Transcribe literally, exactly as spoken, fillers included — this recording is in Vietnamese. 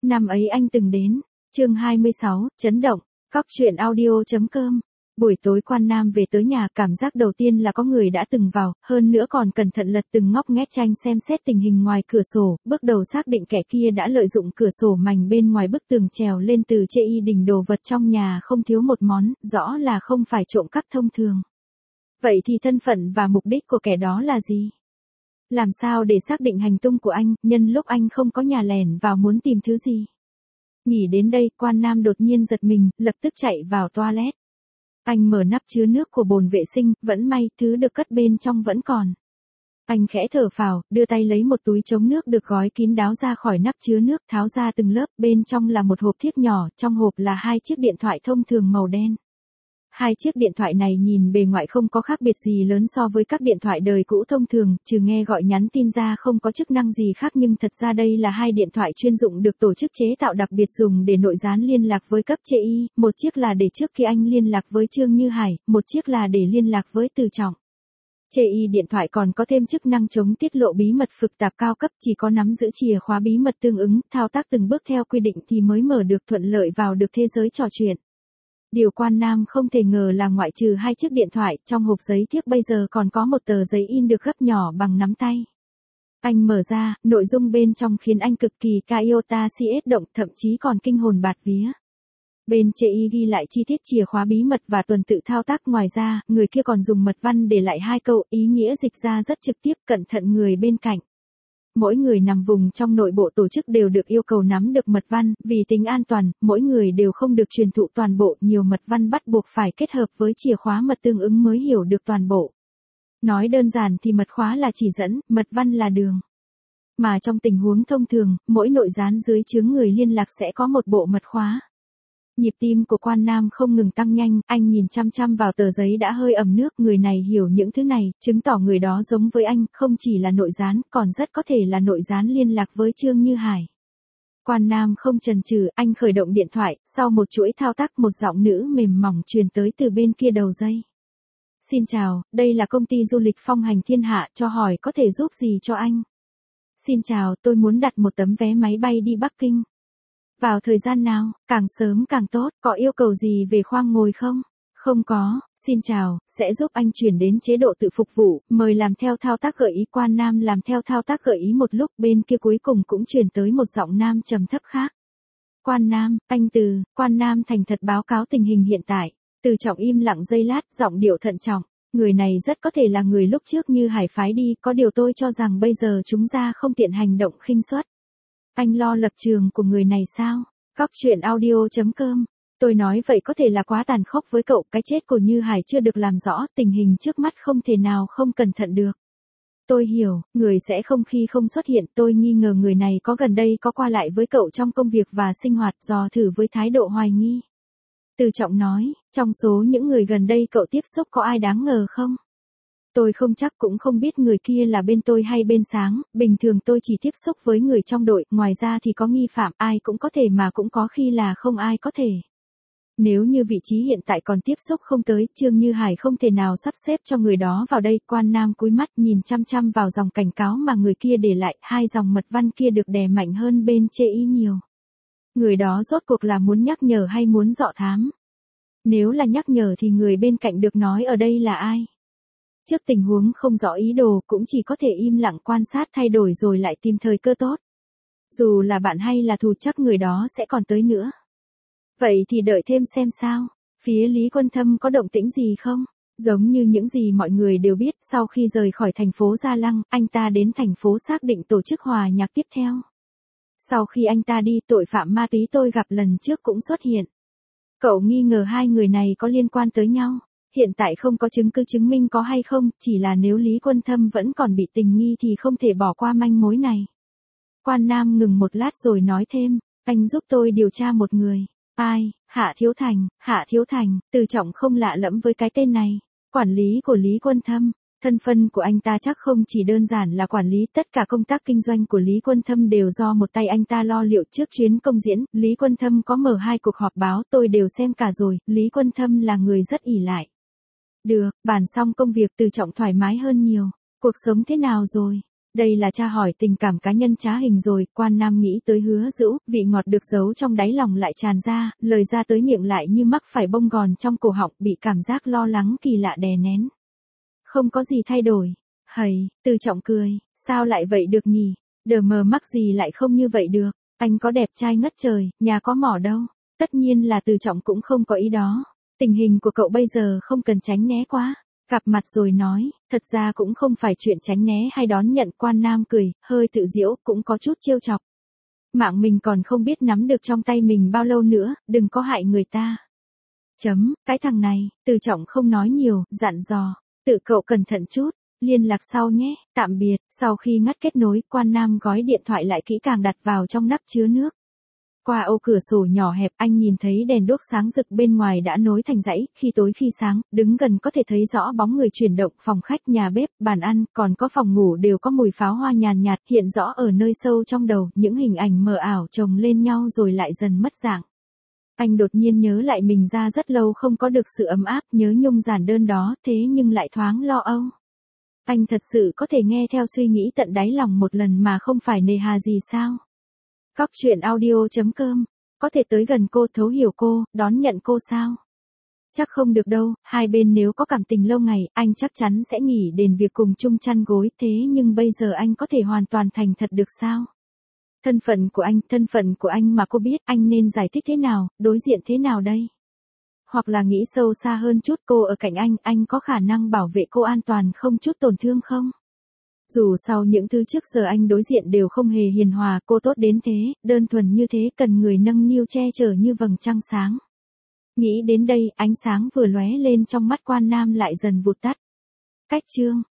Năm ấy anh từng đến. Chương hai mươi sáu, chấn động. Cóc truyện audio chấm com. Buổi tối Quan Nam về tới nhà, cảm giác đầu tiên là có người đã từng vào, hơn nữa còn cẩn thận lật từng ngóc ngách tranh xem xét tình hình ngoài cửa sổ, bước đầu xác định kẻ kia đã lợi dụng cửa sổ mảnh bên ngoài bức tường trèo lên từ chê y đỉnh, đồ vật trong nhà không thiếu một món, rõ là không phải trộm cắp thông thường. Vậy thì thân phận và mục đích của kẻ đó là gì? Làm sao để xác định hành tung của anh, nhân lúc anh không có nhà lẻn vào muốn tìm thứ gì? Nghĩ đến đây, Quan Nam đột nhiên giật mình, lập tức chạy vào toilet. Anh mở nắp chứa nước của bồn vệ sinh, vẫn may, thứ được cất bên trong vẫn còn. Anh khẽ thở phào, đưa tay lấy một túi chống nước được gói kín đáo ra khỏi nắp chứa nước, tháo ra từng lớp, bên trong là một hộp thiếc nhỏ, trong hộp là hai chiếc điện thoại thông thường màu đen. Hai chiếc điện thoại này nhìn bề ngoài không có khác biệt gì lớn so với các điện thoại đời cũ thông thường, trừ nghe gọi nhắn tin ra không có chức năng gì khác, nhưng thật ra đây là hai điện thoại chuyên dụng được tổ chức chế tạo đặc biệt dùng để nội gián liên lạc với cấp chê y, một chiếc là để trước khi anh liên lạc với Trương Như Hải, một chiếc là để liên lạc với Từ Trọng. chê y điện thoại còn có thêm chức năng chống tiết lộ bí mật phức tạp cao cấp, chỉ có nắm giữ chìa khóa bí mật tương ứng, thao tác từng bước theo quy định thì mới mở được, thuận lợi vào được thế giới trò chuyện. Điều Quan Nam không thể ngờ là ngoại trừ hai chiếc điện thoại, trong hộp giấy thiếc bây giờ còn có một tờ giấy in được gấp nhỏ bằng nắm tay. Anh mở ra, nội dung bên trong khiến anh cực kỳ Iota xê ét động, thậm chí còn kinh hồn bạt vía. Bên chê y ghi lại chi tiết chìa khóa bí mật và tuần tự thao tác, ngoài ra, người kia còn dùng mật văn để lại hai câu, ý nghĩa dịch ra rất trực tiếp, cẩn thận người bên cạnh. Mỗi người nằm vùng trong nội bộ tổ chức đều được yêu cầu nắm được mật văn, vì tính an toàn, mỗi người đều không được truyền thụ toàn bộ, nhiều mật văn bắt buộc phải kết hợp với chìa khóa mật tương ứng mới hiểu được toàn bộ. Nói đơn giản thì mật khóa là chỉ dẫn, mật văn là đường. Mà trong tình huống thông thường, mỗi nội gián dưới trướng người liên lạc sẽ có một bộ mật khóa. Nhịp tim của Quan Nam không ngừng tăng nhanh, anh nhìn chăm chăm vào tờ giấy đã hơi ẩm nước, người này hiểu những thứ này, chứng tỏ người đó giống với anh, không chỉ là nội gián, còn rất có thể là nội gián liên lạc với Trương Như Hải. Quan Nam không chần chừ, anh khởi động điện thoại, sau một chuỗi thao tác một giọng nữ mềm mỏng truyền tới từ bên kia đầu dây. Xin chào, đây là công ty du lịch Phong Hành Thiên Hạ, cho hỏi có thể giúp gì cho anh? Xin chào, tôi muốn đặt một tấm vé máy bay đi Bắc Kinh. Vào thời gian nào, càng sớm càng tốt, có yêu cầu gì về khoang ngồi không? Không có, xin chào, sẽ giúp anh chuyển đến chế độ tự phục vụ, mời làm theo thao tác gợi ý. Quan Nam làm theo thao tác gợi ý một lúc, bên kia cuối cùng cũng truyền tới một giọng nam trầm thấp khác. Quan Nam, anh Từ, Quan Nam thành thật báo cáo tình hình hiện tại. Từ Trọng im lặng giây lát, giọng điệu thận trọng. Người này rất có thể là người lúc trước Như Hải phái đi, có điều tôi cho rằng bây giờ chúng ta không tiện hành động khinh suất. Anh lo lập trường của người này sao? Cóc truyện audio chấm com. Tôi nói vậy có thể là quá tàn khốc với cậu, cái chết của Như Hải chưa được làm rõ, tình hình trước mắt không thể nào không cẩn thận được. Tôi hiểu, người sẽ không khi không xuất hiện, tôi nghi ngờ người này có gần đây có qua lại với cậu trong công việc và sinh hoạt, dò thử với thái độ hoài nghi. Từ Trọng nói, trong số những người gần đây cậu tiếp xúc có ai đáng ngờ không? Tôi không chắc, cũng không biết người kia là bên tôi hay bên Sáng, bình thường tôi chỉ tiếp xúc với người trong đội, ngoài ra thì có nghi phạm, ai cũng có thể mà cũng có khi là không ai có thể. Nếu như vị trí hiện tại còn tiếp xúc không tới, Trương Như Hải không thể nào sắp xếp cho người đó vào đây. Quan Nam cúi mắt nhìn chăm chăm vào dòng cảnh cáo mà người kia để lại, hai dòng mật văn kia được đè mạnh hơn bên chê y nhiều. Người đó rốt cuộc là muốn nhắc nhở hay muốn dọ thám? Nếu là nhắc nhở thì người bên cạnh được nói ở đây là ai? Trước tình huống không rõ ý đồ, cũng chỉ có thể im lặng quan sát thay đổi rồi lại tìm thời cơ tốt. Dù là bạn hay là thù chắc người đó sẽ còn tới nữa. Vậy thì đợi thêm xem sao. Phía Lý Quân Thâm có động tĩnh gì không? Giống như những gì mọi người đều biết, sau khi rời khỏi thành phố Gia Lăng, anh ta đến thành phố xác định tổ chức hòa nhạc tiếp theo. Sau khi anh ta đi, tội phạm ma túy tôi gặp lần trước cũng xuất hiện. Cậu nghi ngờ hai người này có liên quan tới nhau. Hiện tại không có chứng cứ chứng minh có hay không, chỉ là nếu Lý Quân Thâm vẫn còn bị tình nghi thì không thể bỏ qua manh mối này. Quan Nam ngừng một lát rồi nói thêm, anh giúp tôi điều tra một người. Ai? Hạ Thiếu Thành. Hạ Thiếu Thành, Từ Trọng không lạ lẫm với cái tên này. Quản lý của Lý Quân Thâm. Thân phận của anh ta chắc không chỉ đơn giản là quản lý, tất cả công tác kinh doanh của Lý Quân Thâm đều do một tay anh ta lo liệu. Trước chuyến công diễn, Lý Quân Thâm có mở hai cuộc họp báo, tôi đều xem cả rồi, Lý Quân Thâm là người rất ỷ lại. Được, bàn xong công việc, Từ Trọng thoải mái hơn nhiều. Cuộc sống thế nào rồi? Đây là tra hỏi tình cảm cá nhân trá hình rồi, Quan Nam nghĩ tới Hứa Dữu, vị ngọt được giấu trong đáy lòng lại tràn ra, lời ra tới miệng lại như mắc phải bông gòn trong cổ họng, bị cảm giác lo lắng kỳ lạ đè nén. Không có gì thay đổi. Hầy, Từ Trọng cười, sao lại vậy được nhỉ? Đờ mờ mắc gì lại không như vậy được, anh có đẹp trai ngất trời, nhà có mỏ đâu. Tất nhiên là Từ Trọng cũng không có ý đó. Tình hình của cậu bây giờ không cần tránh né quá. Gặp mặt rồi nói, thật ra cũng không phải chuyện tránh né hay đón nhận. Quan Nam cười, hơi tự giễu, cũng có chút trêu chọc. Mạng mình còn không biết nắm được trong tay mình bao lâu nữa, đừng có hại người ta. Chấm, cái thằng này, Từ Trọng không nói nhiều, dặn dò, tự cậu cẩn thận chút, liên lạc sau nhé, tạm biệt. Sau khi ngắt kết nối, Quan Nam gói điện thoại lại kỹ càng đặt vào trong nắp chứa nước. Qua ô cửa sổ nhỏ hẹp, anh nhìn thấy đèn đuốc sáng rực bên ngoài đã nối thành dãy, khi tối khi sáng, đứng gần có thể thấy rõ bóng người chuyển động, phòng khách, nhà bếp, bàn ăn, còn có phòng ngủ đều có mùi pháo hoa nhàn nhạt, hiện rõ ở nơi sâu trong đầu, những hình ảnh mờ ảo chồng lên nhau rồi lại dần mất dạng. Anh đột nhiên nhớ lại mình ra rất lâu không có được sự ấm áp, nhớ nhung giản đơn đó, thế nhưng lại thoáng lo âu. Anh thật sự có thể nghe theo suy nghĩ tận đáy lòng một lần mà không phải nề hà gì sao? Cóc truyện audio chấm com, có thể tới gần cô, thấu hiểu cô, đón nhận cô sao? Chắc không được đâu, hai bên nếu có cảm tình lâu ngày, anh chắc chắn sẽ nghỉ đền việc cùng chung chăn gối, thế nhưng bây giờ anh có thể hoàn toàn thành thật được sao? Thân phận của anh, thân phận của anh mà cô biết, anh nên giải thích thế nào, đối diện thế nào đây? Hoặc là nghĩ sâu xa hơn chút, cô ở cạnh anh, anh có khả năng bảo vệ cô an toàn không chút tổn thương không? Dù sau những thứ trước giờ anh đối diện đều không hề hiền hòa, cô tốt đến thế, đơn thuần như thế, cần người nâng niu che chở như vầng trăng sáng. Nghĩ đến đây, ánh sáng vừa lóe lên trong mắt Quan Nam lại dần vụt tắt. Cách chương